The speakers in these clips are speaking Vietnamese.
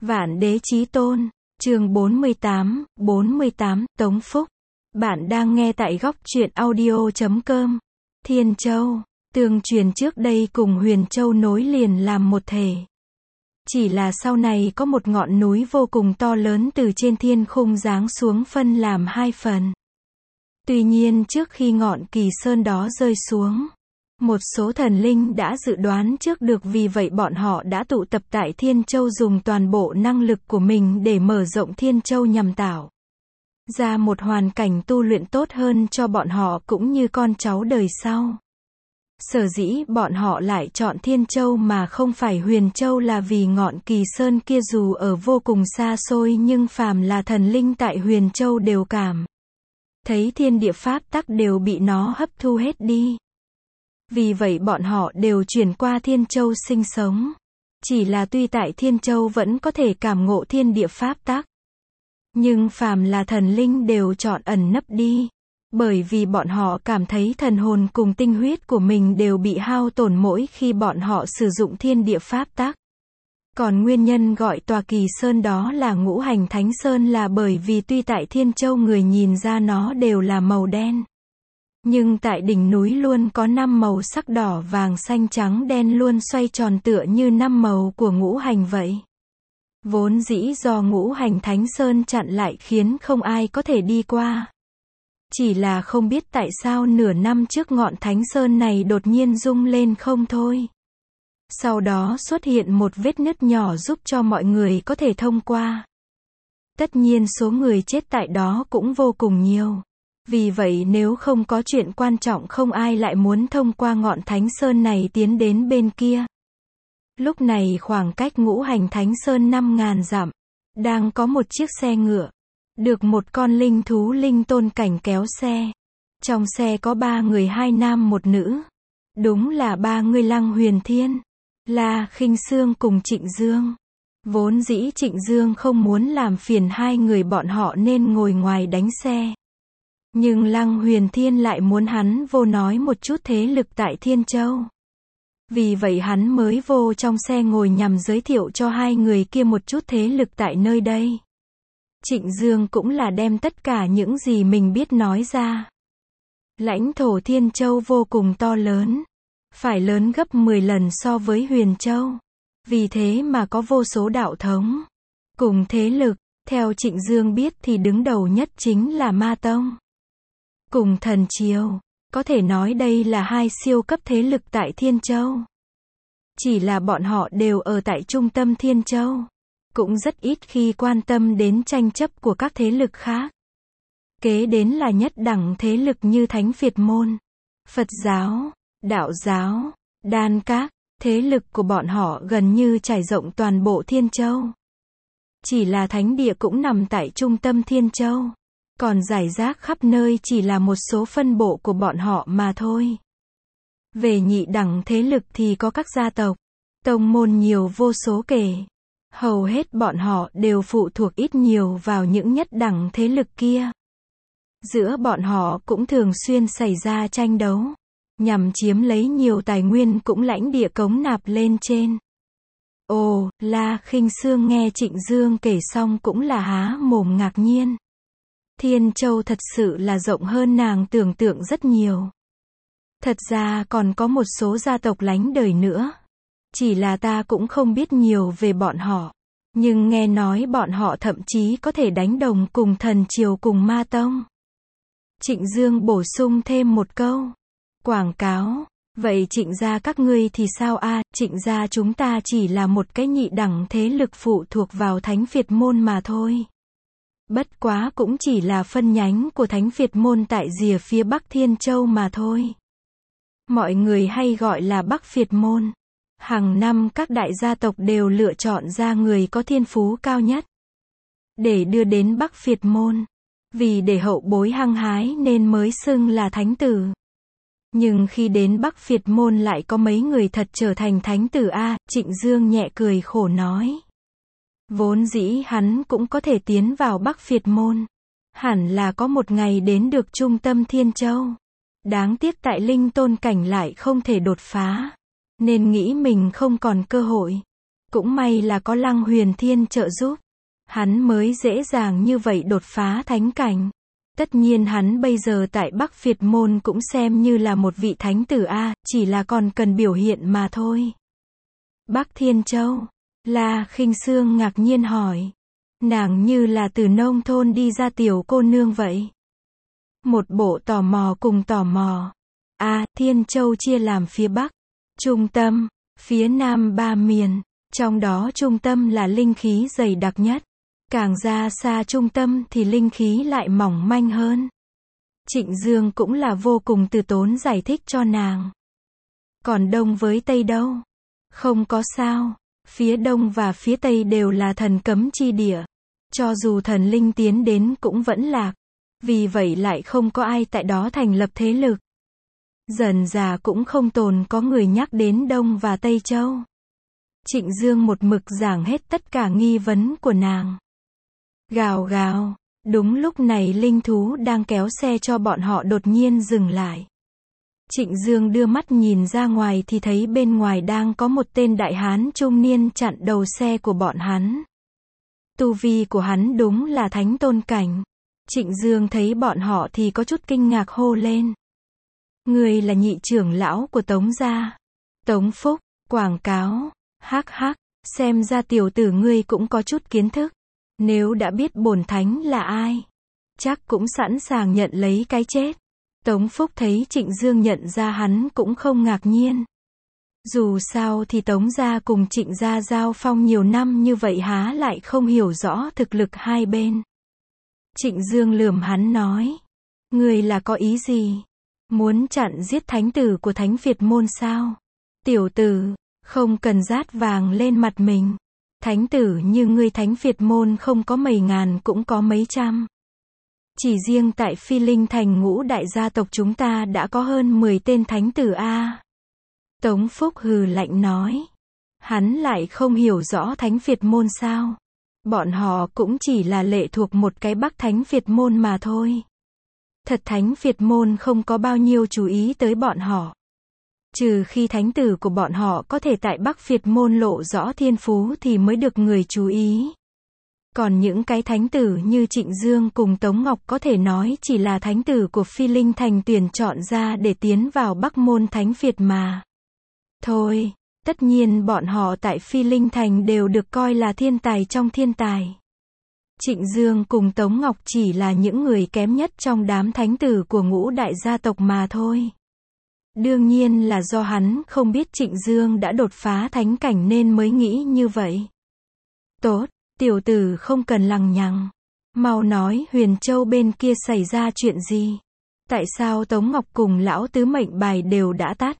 Vạn Đế Chí Tôn, chương 48, Tống Phúc. Bạn đang nghe tại góc truyện audio.com. Thiên Châu, tương truyền trước đây cùng Huyền Châu nối liền làm một thể. Chỉ là sau này có một ngọn núi vô cùng to lớn từ trên thiên khung giáng xuống phân làm hai phần. Tuy nhiên trước khi ngọn kỳ sơn đó rơi xuống, một số thần linh đã dự đoán trước được, vì vậy bọn họ đã tụ tập tại Thiên Châu dùng toàn bộ năng lực của mình để mở rộng Thiên Châu nhằm tạo ra một hoàn cảnh tu luyện tốt hơn cho bọn họ cũng như con cháu đời sau. Sở dĩ bọn họ lại chọn Thiên Châu mà không phải Huyền Châu là vì ngọn kỳ sơn kia dù ở vô cùng xa xôi nhưng phàm là thần linh tại Huyền Châu đều cảm thấy thiên địa pháp tắc đều bị nó hấp thu hết đi. Vì vậy bọn họ đều chuyển qua Thiên Châu sinh sống. Chỉ là tuy tại Thiên Châu vẫn có thể cảm ngộ thiên địa pháp tắc, nhưng phàm là thần linh đều chọn ẩn nấp đi. Bởi vì bọn họ cảm thấy thần hồn cùng tinh huyết của mình đều bị hao tổn mỗi khi bọn họ sử dụng thiên địa pháp tắc. Còn nguyên nhân gọi tòa kỳ sơn đó là Ngũ Hành Thánh Sơn là bởi vì tuy tại Thiên Châu người nhìn ra nó đều là màu đen, nhưng tại đỉnh núi luôn có 5 màu sắc đỏ vàng xanh trắng đen luôn xoay tròn tựa như 5 màu của ngũ hành vậy. Vốn dĩ do Ngũ Hành Thánh Sơn chặn lại khiến không ai có thể đi qua. Chỉ là không biết tại sao nửa năm trước ngọn Thánh Sơn này đột nhiên rung lên không thôi. Sau đó xuất hiện một vết nứt nhỏ giúp cho mọi người có thể thông qua. Tất nhiên số người chết tại đó cũng vô cùng nhiều. Vì vậy nếu không có chuyện quan trọng không ai lại muốn thông qua ngọn Thánh Sơn này tiến đến bên kia. Lúc này khoảng cách Ngũ Hành Thánh Sơn 5.000 dặm, đang có một chiếc xe ngựa, được một con linh thú linh tôn cảnh kéo xe. Trong xe có 3 người, 2 nam 1 nữ. Đúng là 3 người Lăng Huyền Thiên, La Khinh Sương cùng Trịnh Dương. Vốn dĩ Trịnh Dương không muốn làm phiền 2 người bọn họ nên ngồi ngoài đánh xe. Nhưng Lăng Huyền Thiên lại muốn hắn vô nói một chút thế lực tại Thiên Châu. Vì vậy hắn mới vô trong xe ngồi nhằm giới thiệu cho 2 người kia một chút thế lực tại nơi đây. Trịnh Dương cũng là đem tất cả những gì mình biết nói ra. Lãnh thổ Thiên Châu vô cùng to lớn, phải lớn gấp 10 lần so với Huyền Châu. Vì thế mà có vô số đạo thống cùng thế lực. Theo Trịnh Dương biết thì đứng đầu nhất chính là Ma Tông cùng Thần Triều. Có thể nói đây là 2 siêu cấp thế lực tại Thiên Châu. Chỉ là bọn họ đều ở tại trung tâm Thiên Châu, cũng rất ít khi quan tâm đến tranh chấp của các thế lực khác. Kế đến là nhất đẳng thế lực như Thánh Việt Môn, Phật giáo, Đạo giáo, Đan Các. Thế lực của bọn họ gần như trải rộng toàn bộ Thiên Châu. Chỉ là thánh địa cũng nằm tại trung tâm Thiên Châu. Còn rải rác khắp nơi chỉ là một số phân bộ của bọn họ mà thôi. Về nhị đẳng thế lực thì có các gia tộc, tông môn nhiều vô số kể. Hầu hết bọn họ đều phụ thuộc ít nhiều vào những nhất đẳng thế lực kia. Giữa bọn họ cũng thường xuyên xảy ra tranh đấu, nhằm chiếm lấy nhiều tài nguyên cũng lãnh địa cống nạp lên trên. Ồ, La Khinh Sương nghe Trịnh Dương kể xong cũng là há mồm ngạc nhiên. Thiên Châu thật sự là rộng hơn nàng tưởng tượng rất nhiều. Thật ra còn có một số gia tộc lánh đời nữa. Chỉ là ta cũng không biết nhiều về bọn họ. Nhưng nghe nói bọn họ thậm chí có thể đánh đồng cùng Thần Triều cùng Ma Tông. Trịnh Dương bổ sung thêm một câu. Quảng cáo. Vậy Trịnh gia các ngươi thì sao a? Trịnh gia chúng ta chỉ là một cái nhị đẳng thế lực phụ thuộc vào Thánh Việt Môn mà thôi. Bất quá cũng chỉ là phân nhánh của Thánh Việt Môn tại rìa phía Bắc Thiên Châu mà thôi. Mọi người hay gọi là Bắc Việt Môn. Hàng năm các đại gia tộc đều lựa chọn ra người có thiên phú cao nhất để đưa đến Bắc Việt Môn. Vì để hậu bối hăng hái nên mới xưng là thánh tử. Nhưng khi đến Bắc Việt Môn lại có mấy người thật trở thành thánh tử a? Trịnh Dương nhẹ cười khổ nói. Vốn dĩ hắn cũng có thể tiến vào Bắc Việt Môn. Hẳn là có một ngày đến được trung tâm Thiên Châu. Đáng tiếc tại linh tôn cảnh lại không thể đột phá. Nên nghĩ mình không còn cơ hội. Cũng may là có Lăng Huyền Thiên trợ giúp. Hắn mới dễ dàng như vậy đột phá thánh cảnh. Tất nhiên hắn bây giờ tại Bắc Việt môn cũng xem như là một vị thánh tử a, chỉ là còn cần biểu hiện mà thôi. Bắc Thiên Châu, La Khinh Sương ngạc nhiên hỏi. Nàng như là từ nông thôn đi ra tiểu cô nương vậy. Một bộ tò mò cùng tò mò. Thiên Châu chia làm phía Bắc, Trung Tâm, phía Nam 3 miền. Trong đó Trung Tâm là linh khí dày đặc nhất. Càng ra xa Trung Tâm thì linh khí lại mỏng manh hơn. Trịnh Dương cũng là vô cùng từ tốn giải thích cho nàng. Còn Đông với Tây đâu? Không có sao. Phía Đông và phía Tây đều là thần cấm chi địa. Cho dù thần linh tiến đến cũng vẫn lạc. Vì vậy lại không có ai tại đó thành lập thế lực. Dần dà cũng không tồn có người nhắc đến Đông và Tây Châu. Trịnh Dương một mực giảng hết tất cả nghi vấn của nàng. Gào gào, đúng lúc này linh thú đang kéo xe cho bọn họ đột nhiên dừng lại. Trịnh Dương đưa mắt nhìn ra ngoài thì thấy bên ngoài đang có một tên đại hán trung niên chặn đầu xe của bọn hắn. Tu vi của hắn đúng là thánh tôn cảnh. Trịnh Dương thấy bọn họ thì có chút kinh ngạc hô lên. Người là nhị trưởng lão của Tống gia. Tống Phúc, quảng cáo, hắc hắc, xem ra tiểu tử ngươi cũng có chút kiến thức. Nếu đã biết bổn thánh là ai, chắc cũng sẵn sàng nhận lấy cái chết. Tống Phúc thấy Trịnh Dương nhận ra hắn cũng không ngạc nhiên. Dù sao thì Tống gia cùng Trịnh gia giao phong nhiều năm như vậy há lại không hiểu rõ thực lực hai bên. Trịnh Dương lườm hắn nói. Người là có ý gì? Muốn chặn giết thánh tử của Thánh Việt môn sao? Tiểu tử, không cần rát vàng lên mặt mình. Thánh tử như ngươi Thánh Việt môn không có mấy ngàn cũng có mấy trăm. Chỉ riêng tại Phi Linh Thành ngũ đại gia tộc chúng ta đã có hơn 10 tên thánh tử a. Tống Phúc hừ lạnh nói. Hắn lại không hiểu rõ Thánh Việt môn sao? Bọn họ cũng chỉ là lệ thuộc một cái Bắc Thánh Việt môn mà thôi. Thật Thánh Việt môn không có bao nhiêu chú ý tới bọn họ. Trừ khi thánh tử của bọn họ có thể tại Bắc Việt môn lộ rõ thiên phú thì mới được người chú ý. Còn những cái thánh tử như Trịnh Dương cùng Tống Ngọc có thể nói chỉ là thánh tử của Phi Linh Thành tuyển chọn ra để tiến vào Bắc môn Thánh Việt mà. Thôi, tất nhiên bọn họ tại Phi Linh Thành đều được coi là thiên tài trong thiên tài. Trịnh Dương cùng Tống Ngọc chỉ là những người kém nhất trong đám thánh tử của ngũ đại gia tộc mà thôi. Đương nhiên là do hắn không biết Trịnh Dương đã đột phá thánh cảnh nên mới nghĩ như vậy. Tốt, tiểu tử không cần lằng nhằng. Mau nói Huyền Châu bên kia xảy ra chuyện gì? Tại sao Tống Ngọc cùng lão tứ mệnh bài đều đã tắt?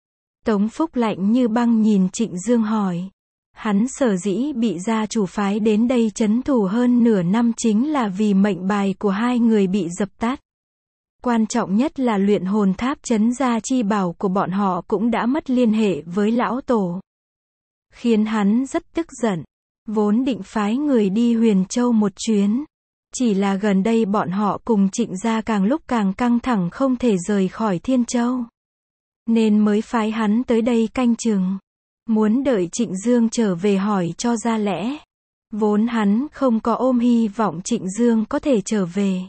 Tống Phúc lạnh như băng nhìn Trịnh Dương hỏi. Hắn sở dĩ bị gia chủ phái đến đây trấn thủ hơn nửa năm chính là vì mệnh bài của hai người bị dập tắt. Quan trọng nhất là luyện hồn tháp trấn gia chi bảo của bọn họ cũng đã mất liên hệ với lão tổ. Khiến hắn rất tức giận. Vốn định phái người đi Huyền Châu một chuyến. Chỉ là gần đây bọn họ cùng Trịnh gia càng lúc càng căng thẳng không thể rời khỏi Thiên Châu. Nên mới phái hắn tới đây canh chừng. Muốn đợi Trịnh Dương trở về hỏi cho ra lẽ. Vốn hắn không có ôm hy vọng Trịnh Dương có thể trở về.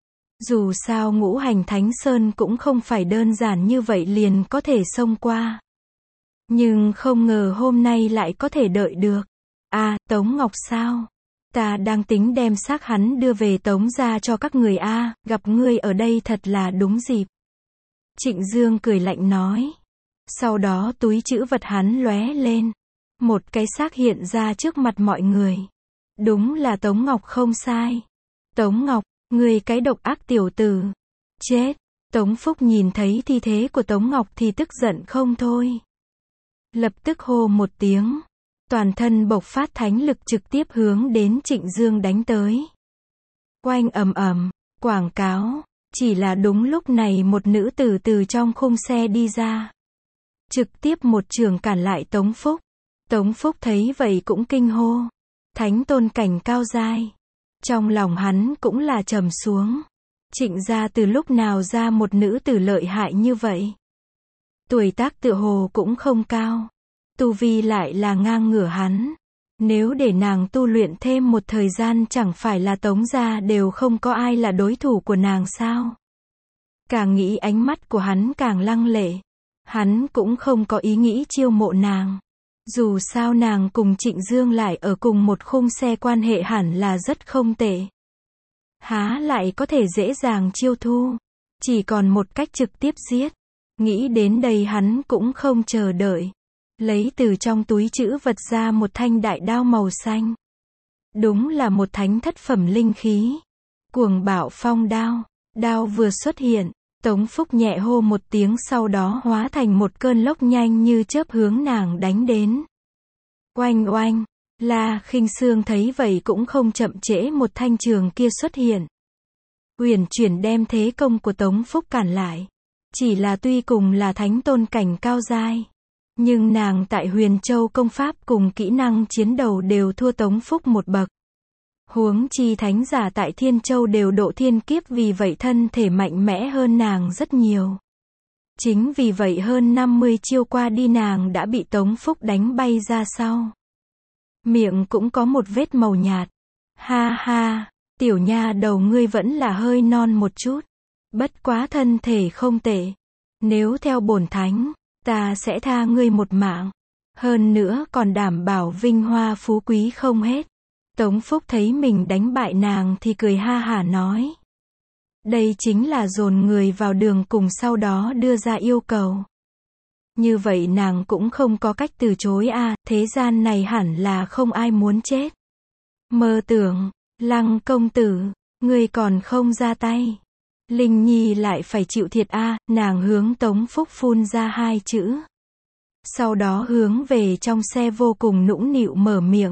Dù sao Ngũ Hành Thánh Sơn cũng không phải đơn giản như vậy liền có thể xông qua. Nhưng không ngờ hôm nay lại có thể đợi được. Tống Ngọc sao? Ta đang tính đem xác hắn đưa về Tống gia cho các người gặp ngươi ở đây thật là đúng dịp. Trịnh Dương cười lạnh nói. Sau đó túi trữ vật hắn lóe lên. Một cái xác hiện ra trước mặt mọi người. Đúng là Tống Ngọc không sai. Tống Ngọc, ngươi cái độc ác tiểu tử. Chết. Tống Phúc nhìn thấy thi thế của Tống Ngọc thì tức giận không thôi. Lập tức hô một tiếng. Toàn thân bộc phát thánh lực trực tiếp hướng đến Trịnh Dương đánh tới. Oanh ầm ầm, quảng cáo. Chỉ là đúng lúc này một nữ tử từ trong khung xe đi ra. Trực tiếp một trường cản lại Tống Phúc. Tống Phúc thấy vậy cũng kinh hô. Thánh tôn cảnh cao giai. Trong lòng hắn cũng là trầm xuống. Trịnh gia từ lúc nào ra một nữ tử lợi hại như vậy? Tuổi tác tựa hồ cũng không cao. tu vi lại là ngang ngửa hắn. Nếu để nàng tu luyện thêm một thời gian chẳng phải là Tống gia đều không có ai là đối thủ của nàng sao? Càng nghĩ ánh mắt của hắn càng lăng lệ. Hắn cũng không có ý nghĩ chiêu mộ nàng. Dù sao nàng cùng Trịnh Dương lại ở cùng một khung xe, quan hệ hẳn là rất không tệ. Há lại có thể dễ dàng chiêu thu. Chỉ còn một cách trực tiếp giết. Nghĩ đến đây hắn cũng không chờ đợi. Lấy từ trong túi trữ vật ra một thanh đại đao màu xanh. Đúng là một thánh thất phẩm linh khí. Cuồng bạo phong đao. Đao vừa xuất hiện, Tống Phúc nhẹ hô một tiếng, sau đó hóa thành một cơn lốc nhanh như chớp hướng nàng đánh đến. Oanh oanh, La Khinh Sương thấy vậy cũng không chậm trễ, một thanh trường kia xuất hiện. Uyển chuyển đem thế công của Tống Phúc cản lại. Chỉ là tuy cùng là thánh tôn cảnh cao giai, nhưng nàng tại Huyền Châu công pháp cùng kỹ năng chiến đấu đều thua Tống Phúc một bậc. Huống chi thánh giả tại Thiên Châu đều độ thiên kiếp, vì vậy thân thể mạnh mẽ hơn nàng rất nhiều. Chính vì vậy hơn 50 chiêu qua đi nàng đã bị Tống Phúc đánh bay ra sau. Miệng cũng có một vết màu nhạt. Ha ha, tiểu nha đầu ngươi vẫn là hơi non một chút. Bất quá thân thể không tệ. Nếu theo bổn thánh, ta sẽ tha ngươi một mạng. Hơn nữa còn đảm bảo vinh hoa phú quý không hết. Tống Phúc thấy mình đánh bại nàng thì cười ha hả nói. Đây chính là dồn người vào đường cùng sau đó đưa ra yêu cầu. Như vậy nàng cũng không có cách từ chối a, thế gian này hẳn là không ai muốn chết. Mơ tưởng, Lăng công tử, ngươi còn không ra tay. Linh Nhi lại phải chịu thiệt a, nàng hướng Tống Phúc phun ra hai chữ. Sau đó hướng về trong xe vô cùng nũng nịu mở miệng.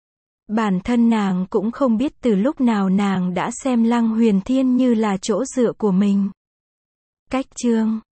Bản thân nàng cũng không biết từ lúc nào nàng đã xem Lăng Huyền Thiên như là chỗ dựa của mình. Cách chương